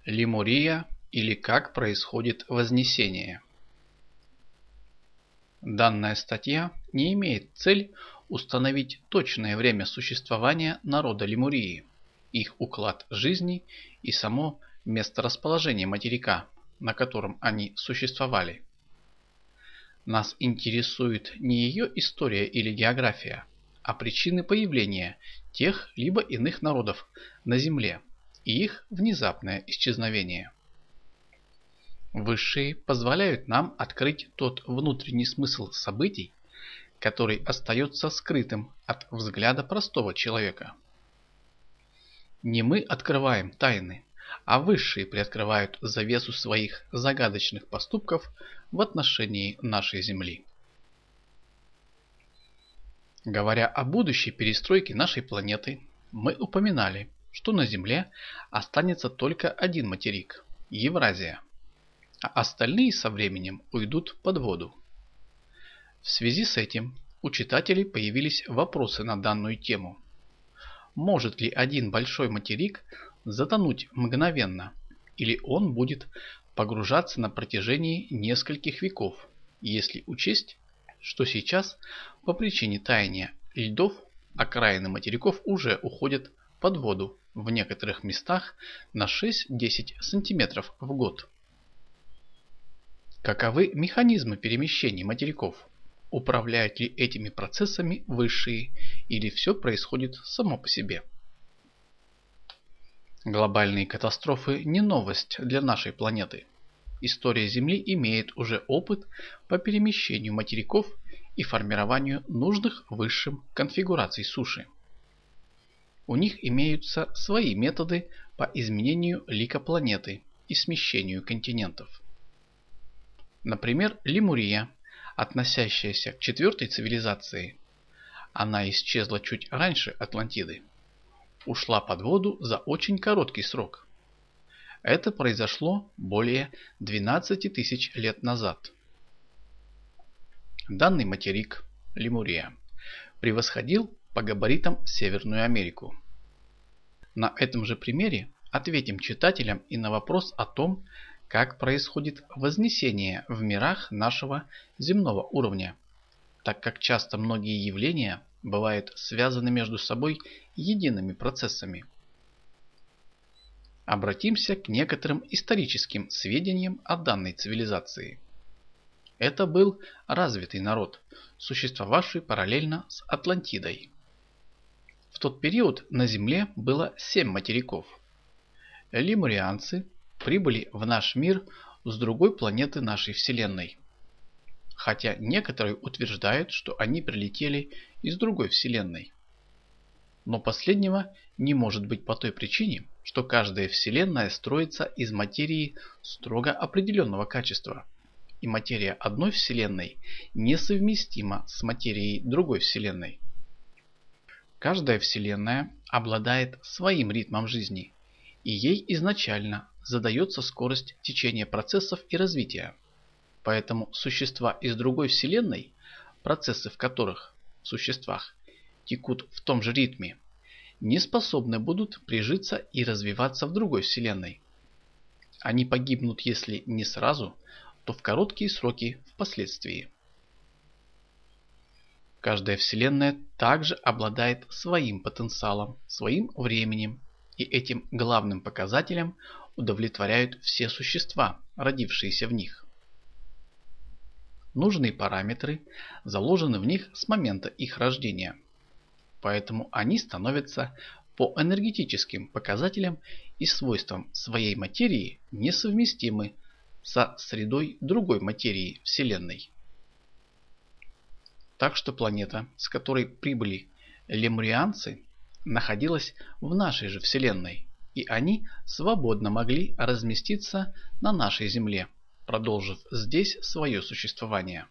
Лемурия или как происходит вознесение. Данная статья не имеет цель установить точное время существования народа Лемурии, их уклад жизни и само месторасположение материка, на котором они существовали. Нас интересует не ее история или география, а причины появления тех либо иных народов на Земле и их внезапное исчезновение. Высшие позволяют нам открыть тот внутренний смысл событий, который остается скрытым от взгляда простого человека. Не мы открываем тайны, а высшие приоткрывают завесу своих загадочных поступков в отношении нашей Земли. Говоря о будущей перестройке нашей планеты, мы упоминали, что на Земле останется только один материк – Евразия, а остальные со временем уйдут под воду. В связи с этим у читателей появились вопросы на данную тему. Может ли один большой материк затонуть мгновенно, или он будет погружаться на протяжении нескольких веков, если учесть, что сейчас по причине таяния льдов окраины материков уже уходят под воду в некоторых местах на 6-10 см в год. Каковы механизмы перемещения материков? Управляют ли этими процессами высшие, или все происходит само по себе? Глобальные катастрофы не новость для нашей планеты. История Земли имеет уже опыт по перемещению материков и формированию нужных высшим конфигураций суши. У них имеются свои методы по изменению лика планеты и смещению континентов. Например, Лемурия, относящаяся к четвертой цивилизации, она исчезла чуть раньше Атлантиды, ушла под воду за очень короткий срок. Это произошло более 12 тысяч лет назад. Данный материк, Лемурия, превосходил по габаритам Северную Америку. На этом же примере ответим читателям и на вопрос о том, как происходит вознесение в мирах нашего земного уровня, так как часто многие явления бывают связаны между собой едиными процессами. Обратимся к некоторым историческим сведениям о данной цивилизации. Это был развитый народ, существовавший параллельно с Атлантидой. В тот период на Земле было 7 материков. Лемурианцы прибыли в наш мир с другой планеты нашей Вселенной. Хотя некоторые утверждают, что они прилетели из другой Вселенной. Но последнего не может быть по той причине, что каждая Вселенная строится из материи строго определенного качества, и материя одной Вселенной несовместима с материей другой Вселенной. Каждая Вселенная обладает своим ритмом жизни, и ей изначально задается скорость течения процессов и развития. Поэтому существа из другой Вселенной, процессы в которых в существах текут в том же ритме, не способны будут прижиться и развиваться в другой Вселенной. Они погибнут, если не сразу, то в короткие сроки впоследствии. Каждая Вселенная также обладает своим потенциалом, своим временем, и этим главным показателем удовлетворяют все существа, родившиеся в них. Нужные параметры заложены в них с момента их рождения, поэтому они становятся по энергетическим показателям и свойствам своей материи несовместимы со средой другой материи Вселенной. Так что планета, с которой прибыли лемурианцы, находилась в нашей же Вселенной, и они свободно могли разместиться на нашей Земле, продолжив здесь свое существование.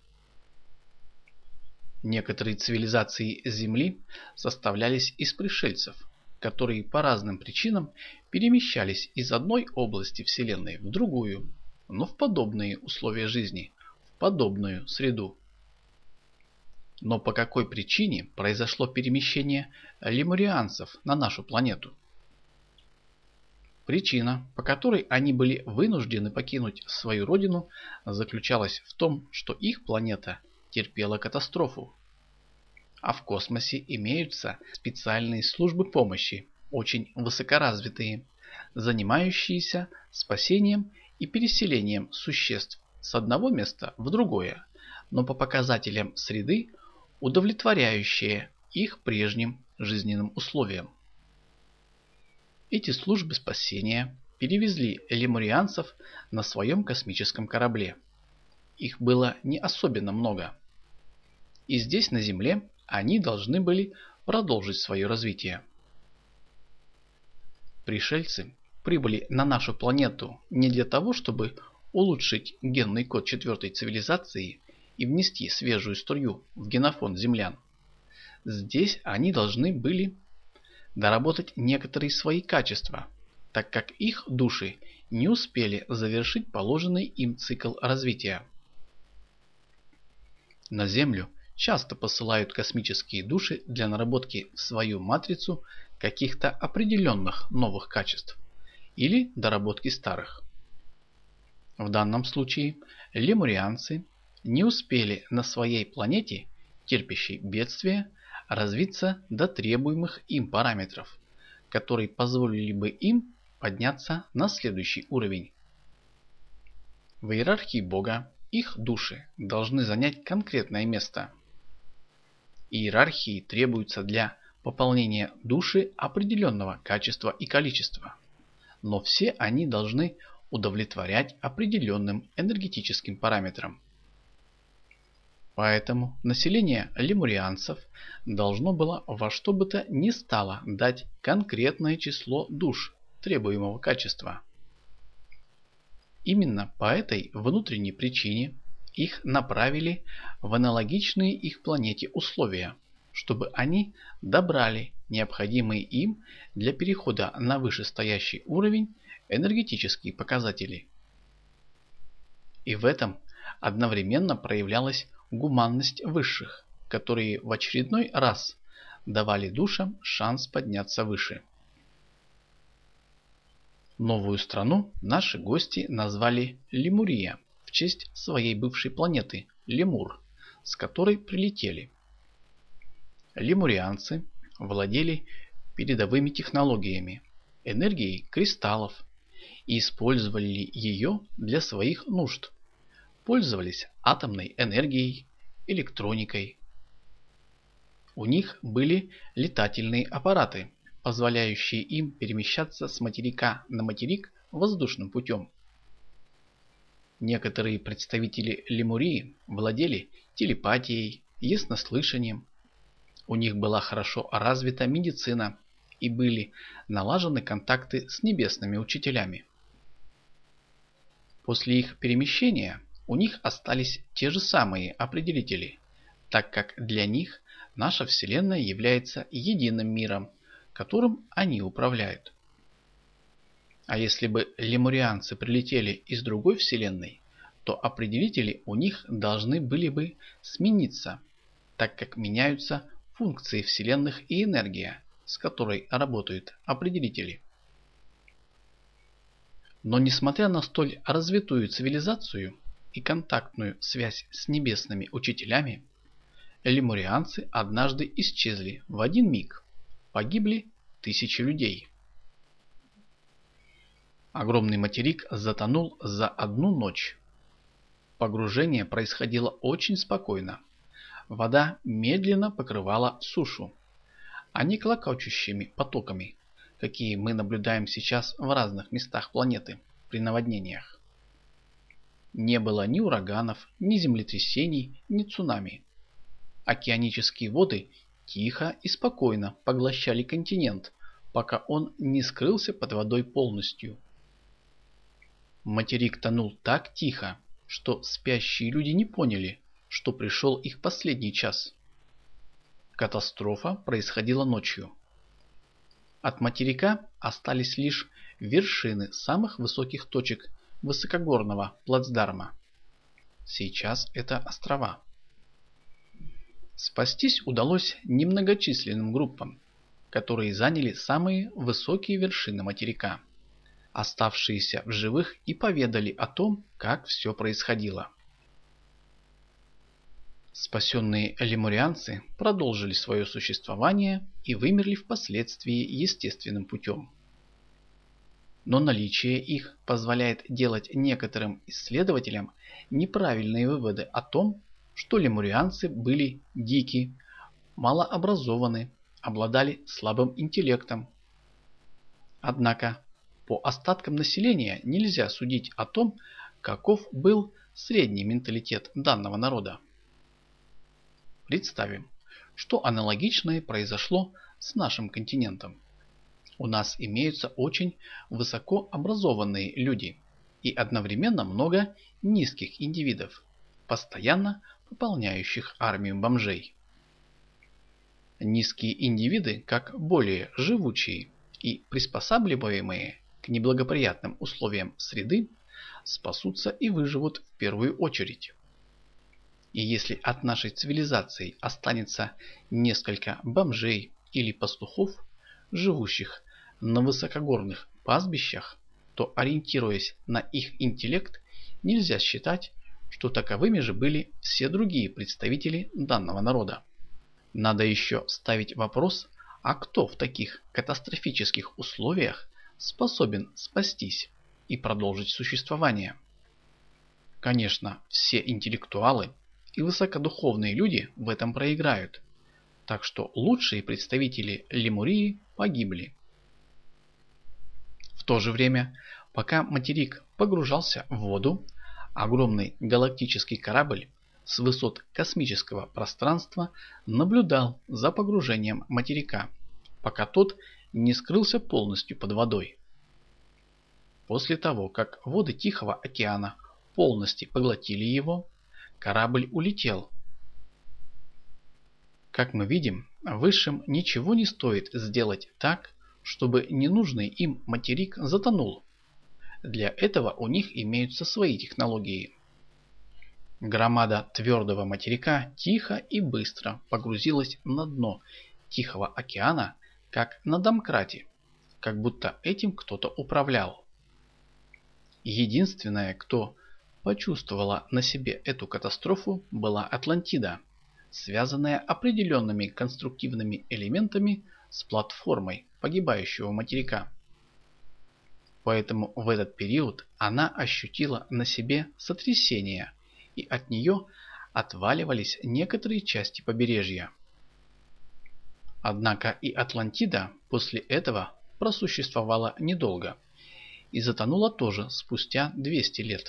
Некоторые цивилизации Земли составлялись из пришельцев, которые по разным причинам перемещались из одной области Вселенной в другую, но в подобные условия жизни, в подобную среду. Но по какой причине произошло перемещение лемурианцев на нашу планету? Причина, по которой они были вынуждены покинуть свою родину, заключалась в том, что их планета терпела катастрофу. А в космосе имеются специальные службы помощи, очень высокоразвитые, занимающиеся спасением и переселением существ с одного места в другое, но по показателям среды, удовлетворяющие их прежним жизненным условиям. Эти службы спасения перевезли лемурианцев на своем космическом корабле. Их было не особенно много. И здесь, на Земле, они должны были продолжить свое развитие. Пришельцы прибыли на нашу планету не для того, чтобы улучшить генный код четвертой цивилизации и внести свежую струю в генофонд землян. Здесь они должны были доработать некоторые свои качества, так как их души не успели завершить положенный им цикл развития. На Землю часто посылают космические души для наработки в свою матрицу каких-то определенных новых качеств или доработки старых. В данном случае лемурианцы не успели на своей планете, терпящей бедствия, развиться до требуемых им параметров, которые позволили бы им подняться на следующий уровень. В иерархии Бога их души должны занять конкретное место. Иерархии требуются для пополнения души определенного качества и количества, но все они должны удовлетворять определенным энергетическим параметрам. Поэтому население лемурианцев должно было во что бы то ни стало дать конкретное число душ требуемого качества. Именно по этой внутренней причине их направили в аналогичные их планете условия, чтобы они добрали необходимые им для перехода на вышестоящий уровень энергетические показатели. И в этом одновременно проявлялась гуманность высших, которые в очередной раз давали душам шанс подняться выше. Новую страну наши гости назвали Лемурия в честь своей бывшей планеты Лемур, с которой прилетели. Лемурианцы владели передовыми технологиями, энергией кристаллов и использовали ее для своих нужд. Пользовались атомной энергией, электроникой. У них были летательные аппараты, позволяющие им перемещаться с материка на материк воздушным путем. Некоторые представители Лемурии владели телепатией, яснослышанием. У них была хорошо развита медицина и были налажены контакты с небесными учителями. После их перемещения у них остались те же самые определители, так как для них наша Вселенная является единым миром, которым они управляют. А если бы лемурианцы прилетели из другой Вселенной, то определители у них должны были бы смениться, так как меняются функции Вселенных и энергия, с которой работают определители. Но несмотря на столь развитую цивилизацию и контактную связь с небесными учителями, лемурианцы однажды исчезли в один миг. Погибли тысячи людей. Огромный материк затонул за одну ночь. Погружение происходило очень спокойно. Вода медленно покрывала сушу, а не клокочущими потоками, какие мы наблюдаем сейчас в разных местах планеты при наводнениях. Не было ни ураганов, ни землетрясений, ни цунами. Океанические воды тихо и спокойно поглощали континент, пока он не скрылся под водой полностью. Материк тонул так тихо, что спящие люди не поняли, что пришел их последний час. Катастрофа происходила ночью. От материка остались лишь вершины самых высоких точек высокогорного плацдарма. Сейчас это острова. Спастись удалось немногочисленным группам, которые заняли самые высокие вершины материка. оставшиеся в живых и поведали о том, как все происходило. Спасенные лемурианцы продолжили свое существование и вымерли впоследствии естественным путем. Но наличие их позволяет делать некоторым исследователям неправильные выводы о том, что лемурианцы были дики, малообразованы, обладали слабым интеллектом. Однако по остаткам населения нельзя судить о том, каков был средний менталитет данного народа. Представим, что аналогичное произошло с нашим континентом. У нас имеются очень высокообразованные люди и одновременно много низких индивидов, постоянно пополняющих армию бомжей. Низкие индивиды, как более живучие и приспосабливаемые к неблагоприятным условиям среды, спасутся и выживут в первую очередь. И если от нашей цивилизации останется несколько бомжей или пастухов, живущих на высокогорных пастбищах, то, ориентируясь на их интеллект, нельзя считать, что таковыми же были все другие представители данного народа. Надо еще ставить вопрос, а кто в таких катастрофических условиях способен спастись и продолжить существование? Конечно, все интеллектуалы и высокодуховные люди в этом проиграют, так что лучшие представители Лемурии погибли. В то же время, пока материк погружался в воду, огромный галактический корабль с высот космического пространства наблюдал за погружением материка, пока тот не скрылся полностью под водой. После того, как воды Тихого океана полностью поглотили его, корабль улетел. Как мы видим, высшим ничего не стоит сделать так, чтобы ненужный им материк затонул. Для этого у них имеются свои технологии. Громада твердого материка тихо и быстро погрузилась на дно Тихого океана, как на домкрате, как будто этим кто-то управлял. Единственная, кто почувствовала на себе эту катастрофу, была Атлантида, связанная определенными конструктивными элементами с платформой погибающего материка. Поэтому в этот период она ощутила на себе сотрясение, и от нее отваливались некоторые части побережья. Однако и Атлантида после этого просуществовала недолго и затонула тоже спустя 200 лет.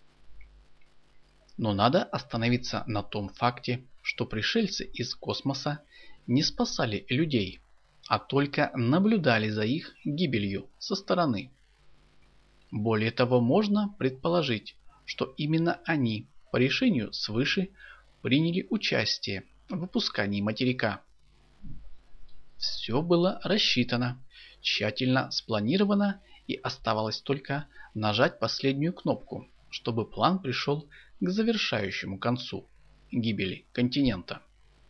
Но надо остановиться на том факте, что пришельцы из космоса не спасали людей, а только наблюдали за их гибелью со стороны. Более того, можно предположить, что именно они по решению свыше приняли участие в выпускании материка. Все было рассчитано, тщательно спланировано, и оставалось только нажать последнюю кнопку, чтобы план пришел к завершающему концу – гибели континента.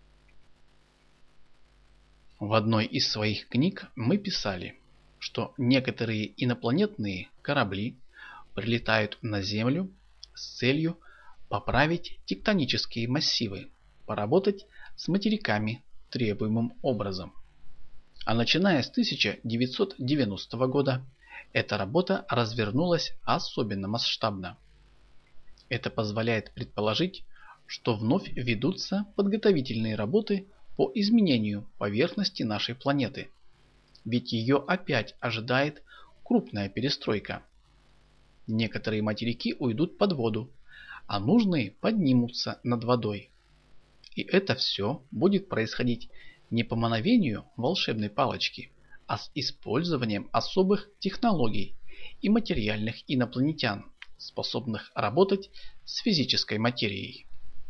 В одной из своих книг мы писали, что некоторые инопланетные корабли прилетают на Землю с целью поправить тектонические массивы, поработать с материками требуемым образом. А начиная с 1990 года эта работа развернулась особенно масштабно. Это позволяет предположить, что вновь ведутся подготовительные работы по изменению поверхности нашей планеты. Ведь ее опять ожидает крупная перестройка. Некоторые материки уйдут под воду, а нужные поднимутся над водой. И это все будет происходить не по мановению волшебной палочки, а с использованием особых технологий и материальных инопланетян, способных работать с физической материей.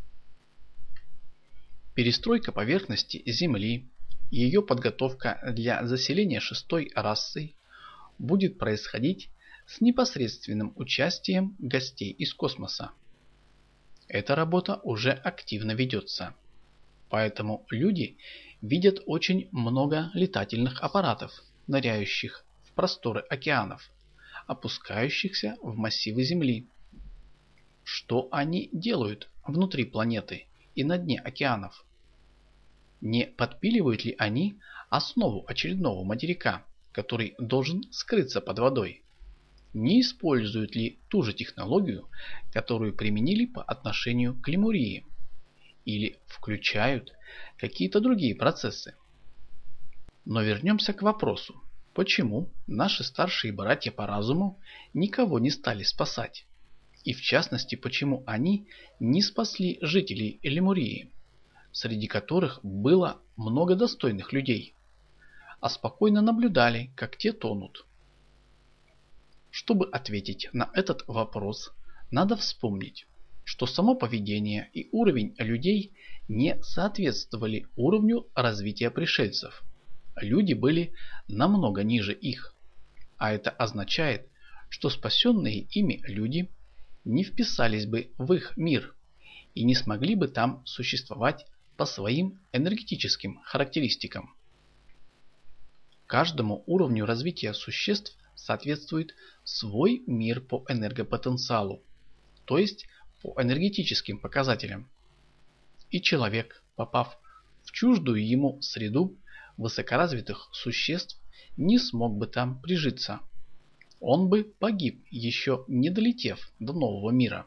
Перестройка поверхности Земли, ее подготовка для заселения шестой расой будет происходить с непосредственным участием гостей из космоса. Эта работа уже активно ведется. Поэтому люди видят очень много летательных аппаратов, ныряющих в просторы океанов, опускающихся в массивы Земли. Что они делают внутри планеты и на дне океанов? Не подпиливают ли они основу очередного материка, который должен скрыться под водой? Не используют ли ту же технологию, которую применили по отношению к Лемурии? Или включают какие-то другие процессы? Но вернемся к вопросу, почему наши старшие братья по разуму никого не стали спасать? И в частности, почему они не спасли жителей Лемурии, среди которых было много достойных людей, а спокойно наблюдали, как те тонут? Чтобы ответить на этот вопрос, надо вспомнить, что само поведение и уровень людей не соответствовали уровню развития пришельцев. Люди были намного ниже их, а это означает, что спасенные ими люди не вписались бы в их мир и не смогли бы там существовать по своим энергетическим характеристикам. Каждому уровню развития существ соответствует свой мир по энергопотенциалу, то есть по энергетическим показателям. И человек, попав в чуждую ему среду высокоразвитых существ, не смог бы там прижиться. Он бы погиб, еще не долетев до нового мира.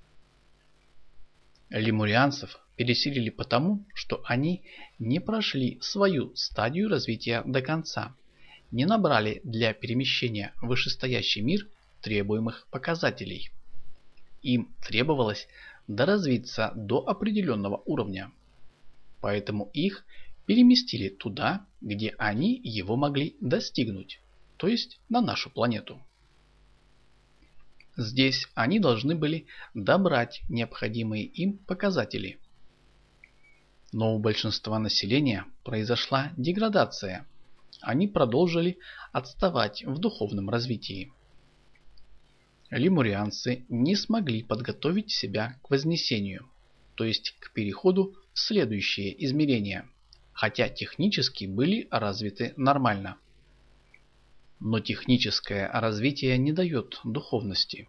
Лемурианцев переселили потому, что они не прошли свою стадию развития до конца, не набрали для перемещения в вышестоящий мир требуемых показателей. Им требовалось доразвиться до определенного уровня, поэтому их переместили туда, где они его могли достигнуть, то есть на нашу планету. Здесь они должны были добрать необходимые им показатели. Но у большинства населения произошла деградация. Они продолжили отставать в духовном развитии. Лемурианцы не смогли подготовить себя к вознесению, то есть к переходу в следующее измерение, хотя технически были развиты нормально. Но техническое развитие не дает духовности.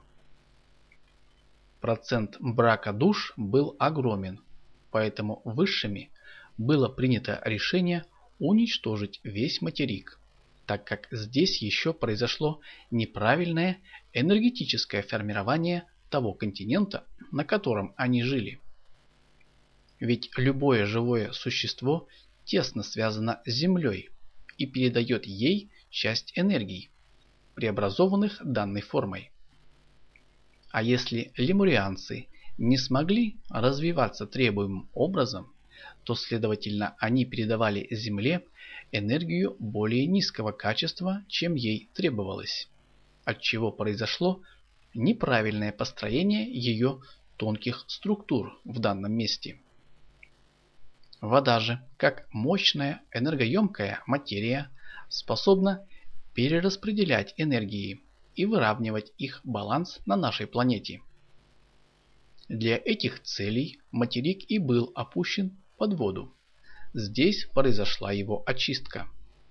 Процент брака душ был огромен, поэтому высшими было принято решение уничтожить весь материк, так как здесь еще произошло неправильное энергетическое формирование того континента, на котором они жили. Ведь любое живое существо тесно связано с Землей и передает ей часть энергий, преобразованных данной формой. А если лемурианцы не смогли развиваться требуемым образом, то, следовательно, они передавали Земле энергию более низкого качества, чем ей требовалось, отчего произошло неправильное построение ее тонких структур в данном месте. Вода же, как мощная энергоемкая материя, способна перераспределять энергии и выравнивать их баланс на нашей планете. Для этих целей материк и был опущен под воду. Здесь произошла его очистка.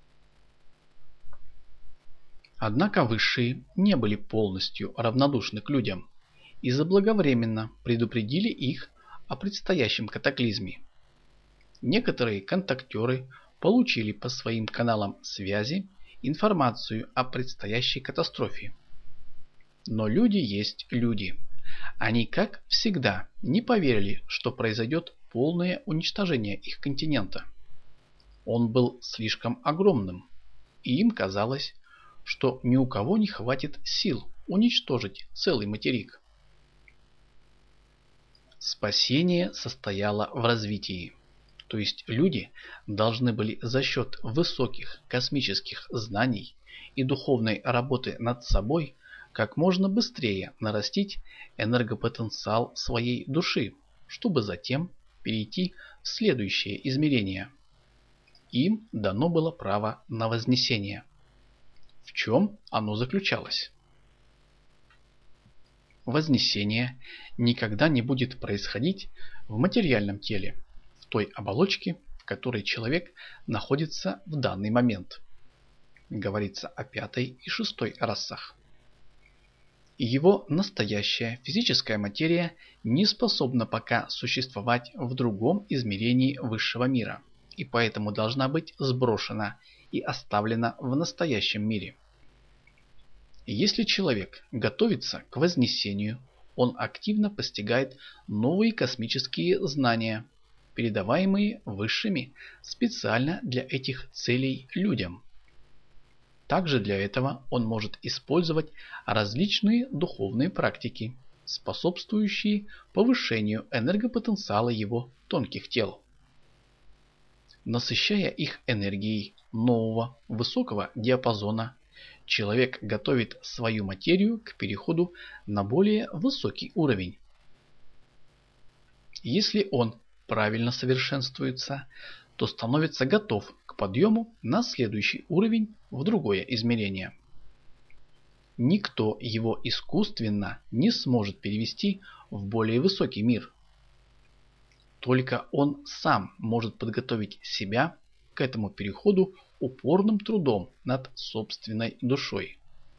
Однако высшие не были полностью равнодушны к людям и заблаговременно предупредили их о предстоящем катаклизме. Некоторые контактеры получили по своим каналам связи информацию о предстоящей катастрофе. Но люди есть люди. Они, как всегда, не поверили, что произойдет полное уничтожение их континента. Он был слишком огромным, и им казалось, что ни у кого не хватит сил уничтожить целый материк. Спасение состояло в развитии. То есть люди должны были за счет высоких космических знаний и духовной работы над собой как можно быстрее нарастить энергопотенциал своей души, чтобы затем перейти в следующее измерение. Им дано было право на вознесение. В чем оно заключалось? Вознесение никогда не будет происходить в материальном теле, в той оболочке, в которой человек находится в данный момент. Говорится о 5-й и 6-й расах. и его настоящая физическая материя не способна пока существовать в другом измерении высшего мира, и поэтому должна быть сброшена и оставлена в настоящем мире. Если человек готовится к вознесению, он активно постигает новые космические знания, передаваемые высшими специально для этих целей людям. Также для этого он может использовать различные духовные практики, способствующие повышению энергопотенциала его тонких тел. Насыщая их энергией нового высокого диапазона, человек готовит свою материю к переходу на более высокий уровень. Если он правильно совершенствуется, то становится готов к подъему на следующий уровень в другое измерение. Никто его искусственно не сможет перевести в более высокий мир. Только он сам может подготовить себя к этому переходу упорным трудом над собственной душой.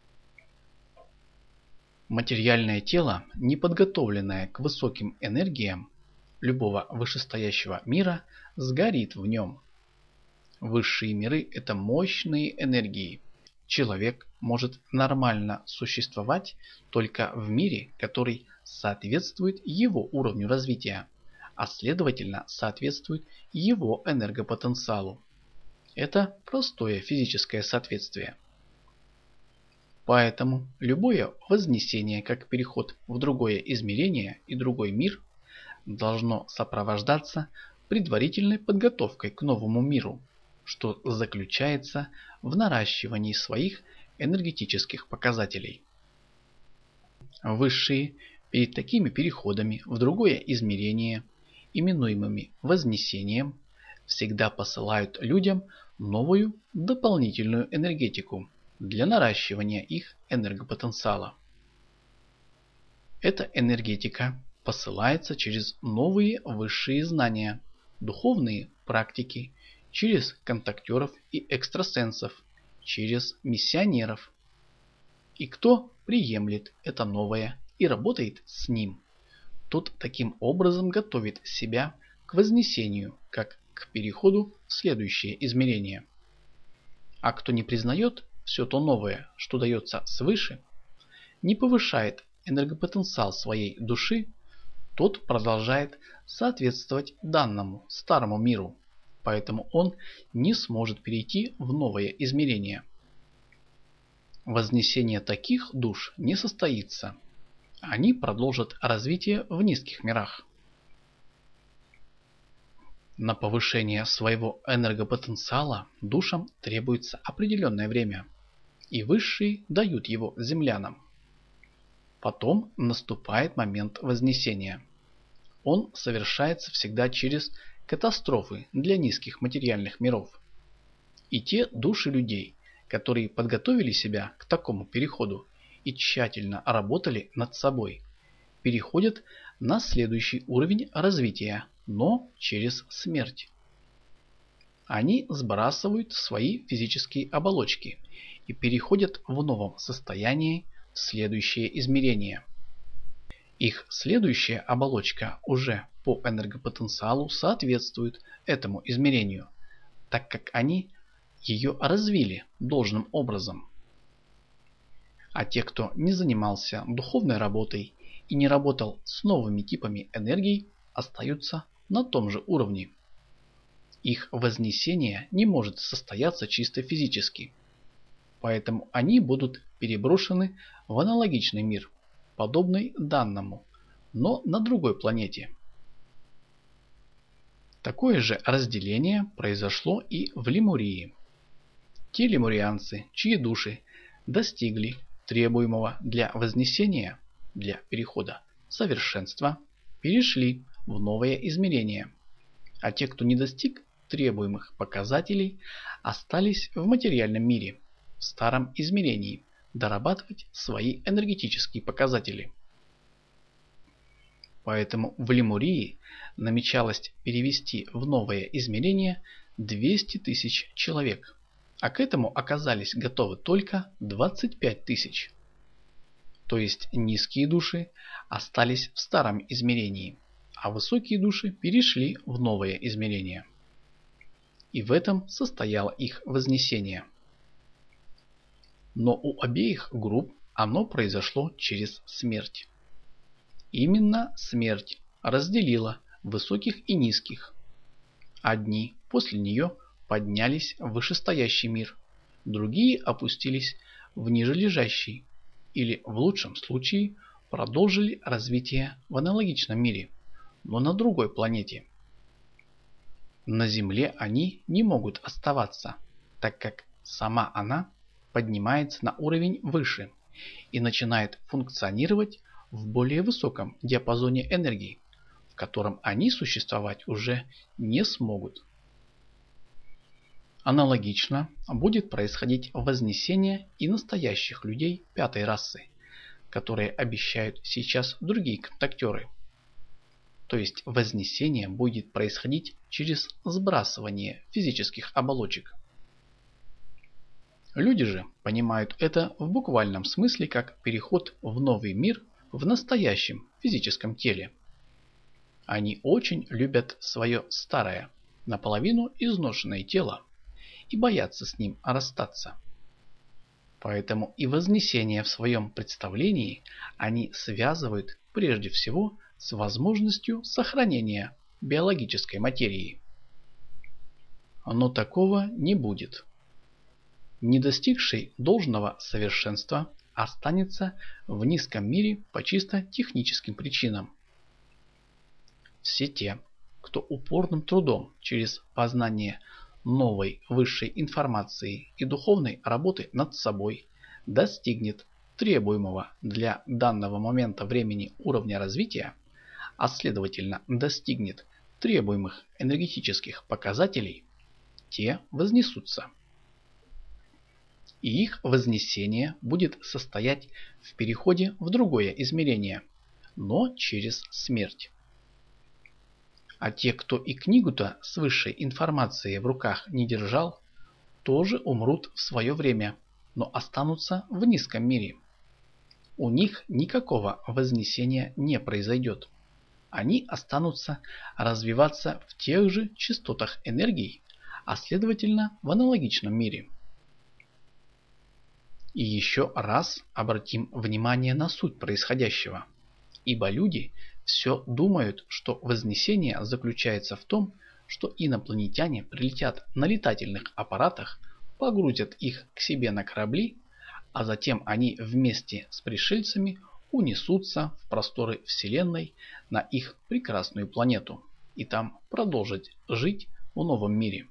Материальное тело, не подготовленное к высоким энергиям любого вышестоящего мира, сгорит в нем. Высшие миры – это мощные энергии. Человек может нормально существовать только в мире, который соответствует его уровню развития, а следовательно соответствует его энергопотенциалу. Это простое физическое соответствие. Поэтому любое вознесение, как переход в другое измерение и другой мир, должно сопровождаться предварительной подготовкой к новому миру, что заключается в наращивании своих энергетических показателей. Высшие перед такими переходами в другое измерение, именуемыми вознесением, всегда посылают людям новую дополнительную энергетику для наращивания их энергопотенциала. Эта энергетика посылается через новые высшие знания, духовные практики, через контактеров и экстрасенсов, через миссионеров. И кто приемлет это новое и работает с ним, тот таким образом готовит себя к вознесению, как к переходу в следующее измерение. А кто не признает все то новое, что дается свыше, не повышает энергопотенциал своей души, тот продолжает соответствовать данному старому миру, поэтому он не сможет перейти в новое измерение. Вознесение таких душ не состоится. Они продолжат развитие в низких мирах. На повышение своего энергопотенциала душам требуется определенное время, и высшие дают его землянам. Потом наступает момент вознесения. Он совершается всегда через катастрофы для низких материальных миров. И те души людей, которые подготовили себя к такому переходу и тщательно работали над собой, переходят на следующий уровень развития, но через смерть. Они сбрасывают свои физические оболочки и переходят в новом состоянии в следующее измерение. Их следующая оболочка уже по энергопотенциалу соответствует этому измерению, так как они ее развили должным образом. А те, кто не занимался духовной работой и не работал с новыми типами энергий, остаются на том же уровне. Их вознесение не может состояться чисто физически, поэтому они будут переброшены в аналогичный мир, подобный данному, но на другой планете. Такое же разделение произошло и в Лемурии. Те лемурианцы, чьи души достигли требуемого для вознесения, для перехода совершенства, перешли в новое измерение, а те, кто не достиг требуемых показателей, остались в материальном мире, в старом измерении, дорабатывать свои энергетические показатели. Поэтому в Лемурии намечалось перевести в новое измерение 200 тысяч человек, а к этому оказались готовы только 25 тысяч. То есть низкие души остались в старом измерении, а высокие души перешли в новое измерение. И в этом состояло их вознесение. Но у обеих групп оно произошло через смерть. Именно смерть разделила высоких и низких. Одни после нее поднялись в вышестоящий мир, другие опустились в нижележащий, или в лучшем случае продолжили развитие в аналогичном мире, но на другой планете. На Земле они не могут оставаться, так как сама она поднимается на уровень выше и начинает функционировать в более высоком диапазоне энергии, в котором они существовать уже не смогут. Аналогично будет происходить вознесение и настоящих людей пятой расы, которые обещают сейчас другие контактеры. То есть вознесение будет происходить через сбрасывание физических оболочек. Люди же понимают это в буквальном смысле как переход в новый мир в настоящем физическом теле. Они очень любят свое старое, наполовину изношенное тело и боятся с ним расстаться. Поэтому и вознесение в своем представлении они связывают прежде всего с возможностью сохранения биологической материи. Но такого не будет. Не достигший должного совершенства останется в низком мире по чисто техническим причинам. Все те, кто упорным трудом через познание новой высшей информации и духовной работы над собой достигнет требуемого для данного момента времени уровня развития, а следовательно достигнет требуемых энергетических показателей, те вознесутся. И их вознесение будет состоять в переходе в другое измерение, но через смерть. А те, кто и книгу-то с высшей информацией в руках не держал, тоже умрут в свое время, но останутся в низком мире. У них никакого вознесения не произойдет. Они останутся развиваться в тех же частотах энергии, а следовательно в аналогичном мире. И еще раз обратим внимание на суть происходящего, ибо люди все думают, что вознесение заключается в том, что инопланетяне прилетят на летательных аппаратах, погрузят их к себе на корабли, а затем они вместе с пришельцами унесутся в просторы Вселенной на их прекрасную планету и там продолжат жить в новом мире.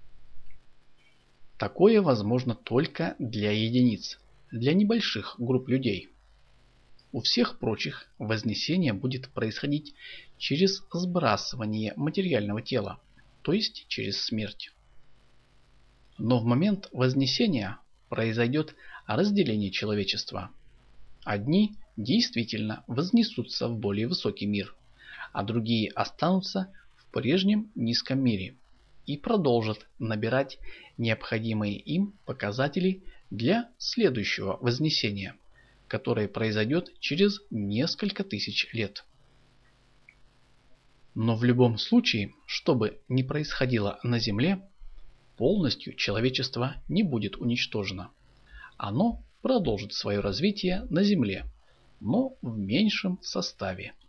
Такое возможно только для единиц, для небольших групп людей. У всех прочих вознесение будет происходить через сбрасывание материального тела, то есть через смерть. Но в момент вознесения произойдет разделение человечества. Одни действительно вознесутся в более высокий мир, а другие останутся в прежнем низком мире и продолжат набирать необходимые им показатели для следующего вознесения, которое произойдет через несколько тысяч лет. Но в любом случае, что бы ни происходило на Земле, полностью человечество не будет уничтожено. Оно продолжит свое развитие на Земле, но в меньшем составе